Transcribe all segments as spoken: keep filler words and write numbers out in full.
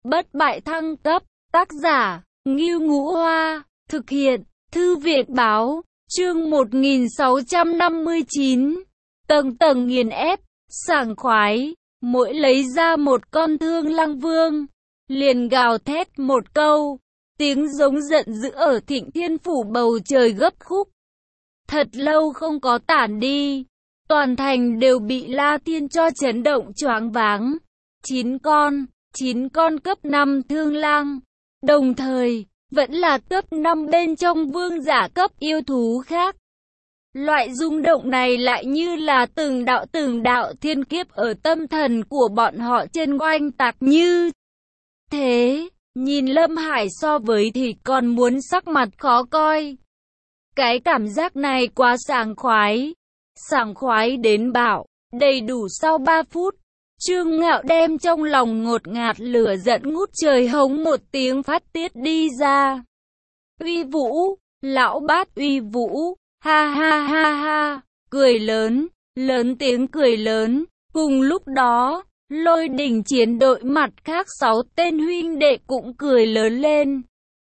Bất bại thăng cấp, tác giả, Ngưu Ngũ Hoa, thực hiện, Thư viện Báo, chương một nghìn sáu trăm năm mươi chín, tầng tầng nghiền ép, sảng khoái, mỗi lấy ra một con Thương Lăng Vương, liền gào thét một câu, tiếng giống giận dữ ở Thịnh Thiên Phủ bầu trời gấp khúc. Thật lâu không có tản đi, toàn thành đều bị La Thiên cho chấn động choáng váng. Chín con, chín con cấp năm thương lang, đồng thời, vẫn là cấp năm bên trong vương giả cấp yêu thú khác. Loại rung động này lại như là từng đạo từng đạo thiên kiếp ở tâm thần của bọn họ trên oanh tạc như thế. Nhìn Lâm Hải so với thì còn muốn sắc mặt khó coi. Cái cảm giác này quá sảng khoái. Sảng khoái đến bạo, đầy đủ sau ba phút. Trương Ngạo đem trong lòng ngột ngạt lửa giận ngút trời hống một tiếng phát tiết đi ra. Uy vũ, lão bát uy vũ, ha ha ha ha, cười lớn, lớn tiếng cười lớn. Cùng lúc đó, Lôi Đỉnh chiến đội mặt khác sáu tên huynh đệ cũng cười lớn lên.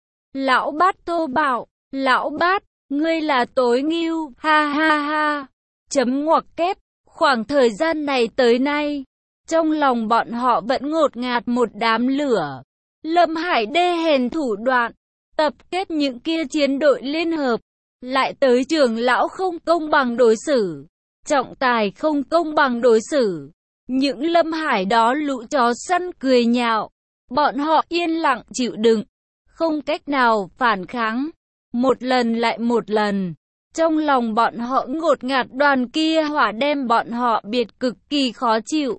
Lão bát thô bạo, lão bát, ngươi là tối ngưu, ha ha ha, chấm ngoặc kép, khoảng thời gian này tới nay. Trong lòng bọn họ vẫn ngột ngạt một đám lửa. Lâm Hải đê hèn thủ đoạn, tập kết những kia chiến đội liên hợp, lại tới trưởng lão không công bằng đối xử, trọng tài không công bằng đối xử. Những Lâm Hải đó lũ chó săn cười nhạo, bọn họ yên lặng chịu đựng, không cách nào phản kháng. Một lần lại một lần, trong lòng bọn họ ngột ngạt, đoàn kia hỏa đem bọn họ biệt cực kỳ khó chịu.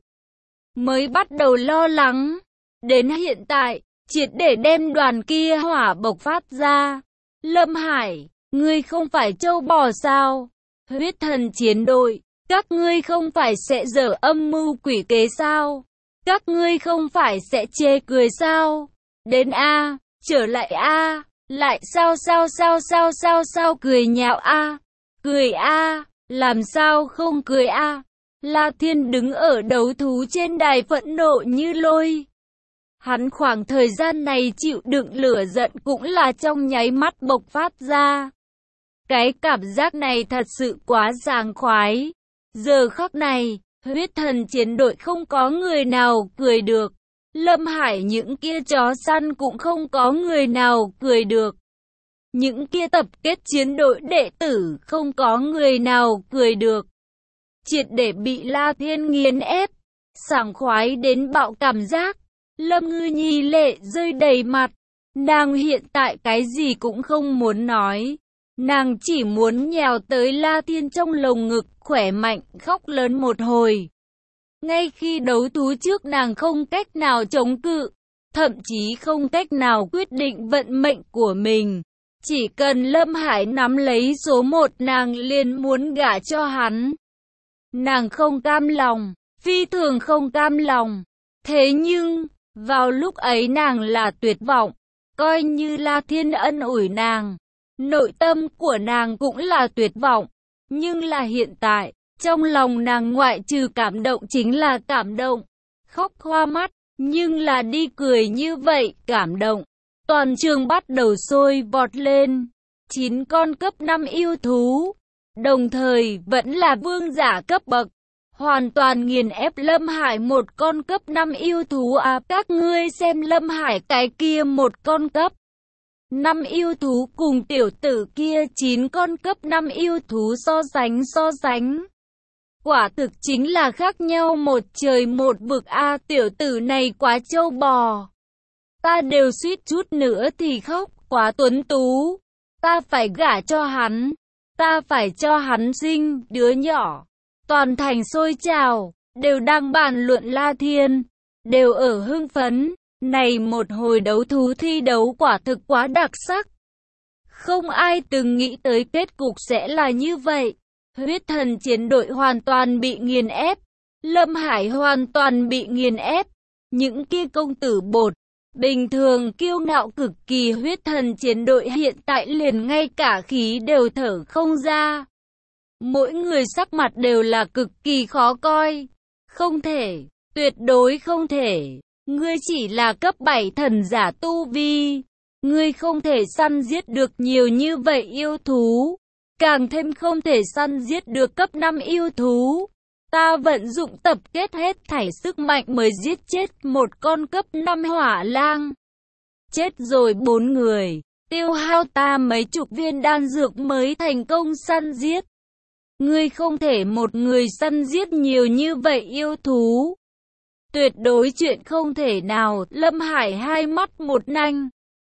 Mới bắt đầu lo lắng, đến hiện tại, triệt để đem đoàn kia hỏa bộc phát ra. Lâm Hải, ngươi không phải trâu bò sao? Huyết thần chiến đội, các ngươi không phải sẽ dở âm mưu quỷ kế sao? Các ngươi không phải sẽ chê cười sao? Đến a, trở lại a, lại sao sao sao sao sao sao cười nhạo a, cười a, làm sao không cười a? La Thiên đứng ở đấu thú trên đài phẫn nộ như lôi. Hắn khoảng thời gian này chịu đựng lửa giận cũng là trong nháy mắt bộc phát ra. Cái cảm giác này thật sự quá sảng khoái. Giờ khắc này, huyết thần chiến đội không có người nào cười được. Lâm Hải những kia chó săn cũng không có người nào cười được. Những kia tập kết chiến đội đệ tử không có người nào cười được. Triệt để bị La Thiên nghiền ép, sảng khoái đến bạo cảm giác. Lâm Ngư Nhi lệ rơi đầy mặt, nàng hiện tại cái gì cũng không muốn nói. Nàng chỉ muốn nhào tới La Thiên trong lồng ngực khỏe mạnh khóc lớn một hồi. Ngay khi đấu thú trước nàng không cách nào chống cự, thậm chí không cách nào quyết định vận mệnh của mình. Chỉ cần Lâm Hải nắm lấy số một nàng liền muốn gả cho hắn. Nàng không cam lòng, phi thường không cam lòng. Thế nhưng, vào lúc ấy nàng là tuyệt vọng, coi như La Thiên ân ủi nàng. Nội tâm của nàng cũng là tuyệt vọng. Nhưng là hiện tại, trong lòng nàng ngoại trừ cảm động chính là cảm động. Khóc hoa mắt, nhưng là đi cười như vậy, cảm động. Toàn trường bắt đầu sôi vọt lên. Chín con cấp năm yêu thú. Đồng thời vẫn là vương giả cấp bậc, hoàn toàn nghiền ép Lâm Hải một con cấp năm yêu thú à. Các ngươi xem Lâm Hải cái kia một con cấp năm yêu thú cùng tiểu tử kia chín con cấp năm yêu thú so sánh so sánh. Quả thực chính là khác nhau một trời một vực a à, tiểu tử này quá trâu bò. Ta đều suýt chút nữa thì khóc, quá tuấn tú. Ta phải gả cho hắn. Ta phải cho hắn sinh đứa nhỏ. Toàn thành sôi trào, đều đang bàn luận La Thiên, đều ở hưng phấn. Này một hồi đấu thú thi đấu quả thực quá đặc sắc. Không ai từng nghĩ tới kết cục sẽ là như vậy. Huyết thần chiến đội hoàn toàn bị nghiền ép. Lâm Hải hoàn toàn bị nghiền ép. Những kia công tử bột, bình thường kiêu ngạo cực kỳ huyết thần chiến đội hiện tại liền ngay cả khí đều thở không ra. Mỗi người sắc mặt đều là cực kỳ khó coi. Không thể, tuyệt đối không thể. Ngươi chỉ là cấp bảy thần giả tu vi. Ngươi không thể săn giết được nhiều như vậy yêu thú. Càng thêm không thể săn giết được cấp năm yêu thú. Ta vận dụng tập kết hết thảy sức mạnh mới giết chết một con cấp năm hỏa lang. Chết rồi bốn người, tiêu hao ta mấy chục viên đan dược mới thành công săn giết. Ngươi không thể một người săn giết nhiều như vậy yêu thú. Tuyệt đối chuyện không thể nào. Lâm Hải hai mắt một nanh.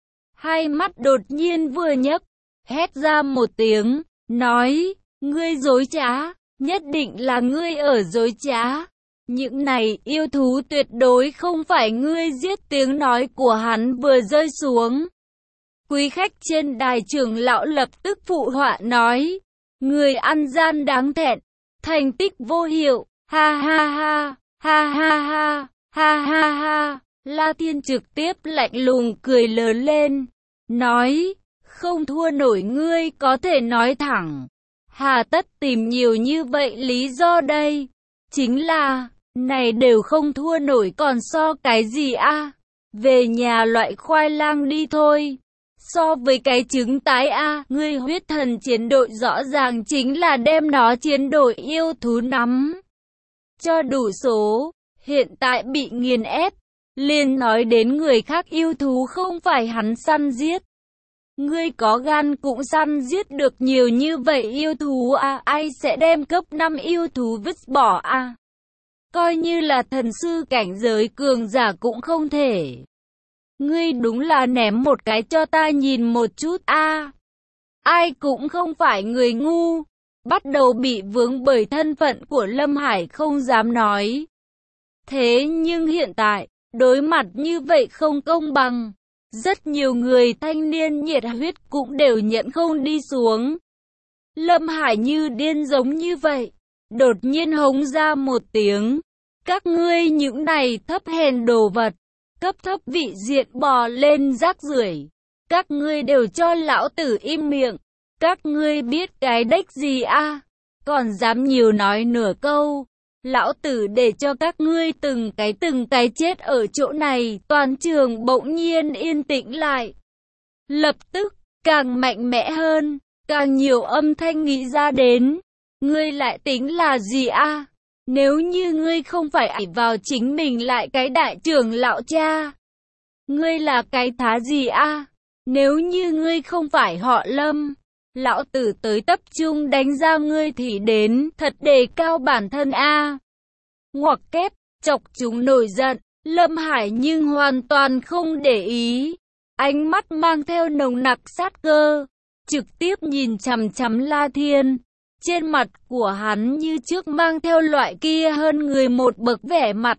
Hai mắt đột nhiên vừa nhấc, hét ra một tiếng, nói, ngươi dối trá, nhất định là ngươi ở dối trá. Những này yêu thú tuyệt đối không phải ngươi giết. Tiếng nói của hắn vừa rơi xuống. Quý khách trên đài trưởng lão lập tức phụ họa nói, người ăn gian đáng thẹn, thành tích vô hiệu, ha ha ha, ha ha ha, ha ha ha. La Thiên trực tiếp lạnh lùng cười lớn lên, nói, không thua nổi ngươi có thể nói thẳng. Hà tất tìm nhiều như vậy lý do đây? Chính là, này đều không thua nổi còn so cái gì a? Về nhà loại khoai lang đi thôi. So với cái trứng tái a, ngươi huyết thần chiến đội rõ ràng chính là đem nó chiến đội yêu thú nắm cho đủ số, hiện tại bị nghiền ép, liền nói đến người khác yêu thú không phải hắn săn giết. Ngươi có gan cũng săn giết được nhiều như vậy yêu thú à, ai sẽ đem cấp năm yêu thú vứt bỏ à? Coi như là thần sư cảnh giới cường giả cũng không thể. Ngươi đúng là ném một cái cho ta nhìn một chút a. À, ai cũng không phải người ngu. Bắt đầu bị vướng bởi thân phận của Lâm Hải không dám nói. Thế nhưng hiện tại, đối mặt như vậy không công bằng. Rất nhiều người thanh niên nhiệt huyết cũng đều nhận không đi xuống. Lâm Hải như điên giống như vậy. Đột nhiên hống ra một tiếng. Các ngươi những này thấp hèn đồ vật. Cấp thấp vị diện bò lên rác rưởi. Các ngươi đều cho lão tử im miệng. Các ngươi biết cái đếch gì a? À? Còn dám nhiều nói nửa câu. Lão tử để cho các ngươi từng cái từng cái chết ở chỗ này. Toàn trường bỗng nhiên yên tĩnh lại. Lập tức, càng mạnh mẽ hơn, càng nhiều âm thanh nghĩ ra đến. Ngươi lại tính là gì a? À? Nếu như ngươi không phải ỷ vào chính mình lại cái đại trưởng lão cha. Ngươi là cái thá gì a? À? Nếu như ngươi không phải họ Lâm. Lão tử tới tập trung đánh ra ngươi thì đến, thật đề cao bản thân a. À. Ngoặc kép, chọc chúng nổi giận, Lâm Hải nhưng hoàn toàn không để ý. Ánh mắt mang theo nồng nặc sát cơ, trực tiếp nhìn chằm chằm La Thiên. Trên mặt của hắn như trước mang theo loại kia hơn người một bậc vẻ mặt.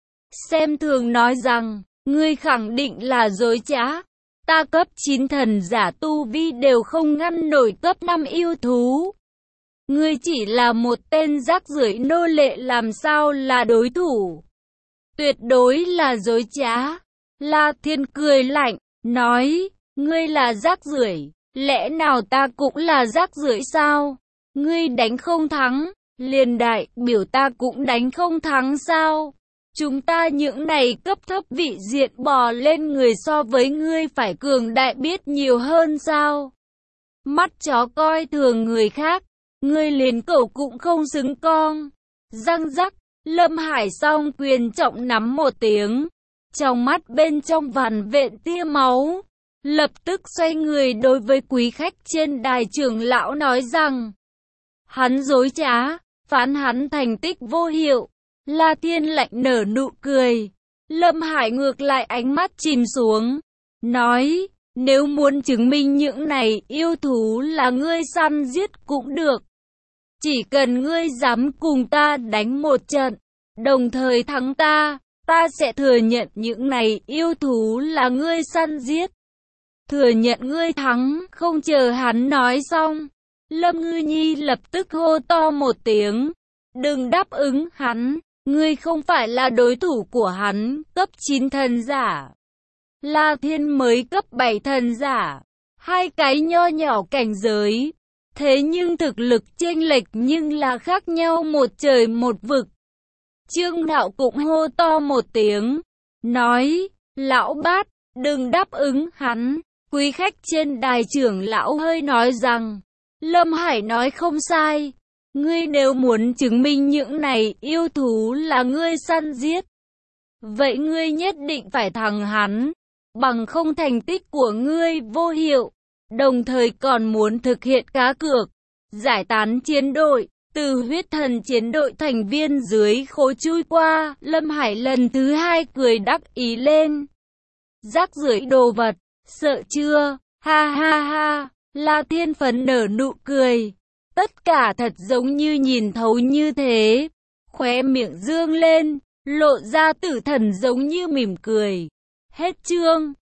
Xem thường nói rằng, ngươi khẳng định là dối trá. Ta cấp chín thần giả tu vi đều không ngăn nổi cấp năm yêu thú. Ngươi chỉ là một tên rác rưởi nô lệ làm sao là đối thủ. Tuyệt đối là dối trá. La Thiên cười lạnh, nói, ngươi là rác rưởi, lẽ nào ta cũng là rác rưởi sao? Ngươi đánh không thắng, liền đại biểu ta cũng đánh không thắng sao? Chúng ta những này cấp thấp vị diện bò lên người so với ngươi phải cường đại biết nhiều hơn sao? Mắt chó coi thường người khác, ngươi liền cẩu cũng không xứng con. Răng rắc, Lâm Hải song quyền trọng nắm một tiếng, trong mắt bên trong vằn vện tia máu. Lập tức xoay người đối với quý khách trên đài trưởng lão nói rằng, hắn dối trá, phán hắn thành tích vô hiệu. La Thiên lạnh nở nụ cười. Lâm Hải ngược lại ánh mắt chìm xuống, nói, nếu muốn chứng minh những này yêu thú là ngươi săn giết cũng được. Chỉ cần ngươi dám cùng ta đánh một trận, đồng thời thắng ta, ta sẽ thừa nhận những này yêu thú là ngươi săn giết. Thừa nhận ngươi thắng, không chờ hắn nói xong. Lâm Ngư Nhi lập tức hô to một tiếng, đừng đáp ứng hắn. Ngươi không phải là đối thủ của hắn, cấp chín thần giả. La Thiên mới cấp bảy thần giả. Hai cái nho nhỏ cảnh giới. Thế nhưng thực lực chênh lệch nhưng là khác nhau một trời một vực. Trương Đạo cũng hô to một tiếng. nói, lão bát, đừng đáp ứng hắn. Quý khách trên đài trưởng lão hơi nói rằng, Lâm Hải nói không sai. Ngươi nếu muốn chứng minh những này yêu thú là ngươi săn giết, vậy ngươi nhất định phải thắng hắn, bằng không thành tích của ngươi vô hiệu. Đồng thời còn muốn thực hiện cá cược, giải tán chiến đội, từ huyết thần chiến đội thành viên dưới khố chui qua. Lâm Hải lần thứ hai cười đắc ý lên. Rác rưởi đồ vật, sợ chưa? Ha ha ha, La Thiên Phấn nở nụ cười. Tất cả thật giống như nhìn thấu như thế. Khóe miệng dương lên, lộ ra tử thần giống như mỉm cười. Hết chương.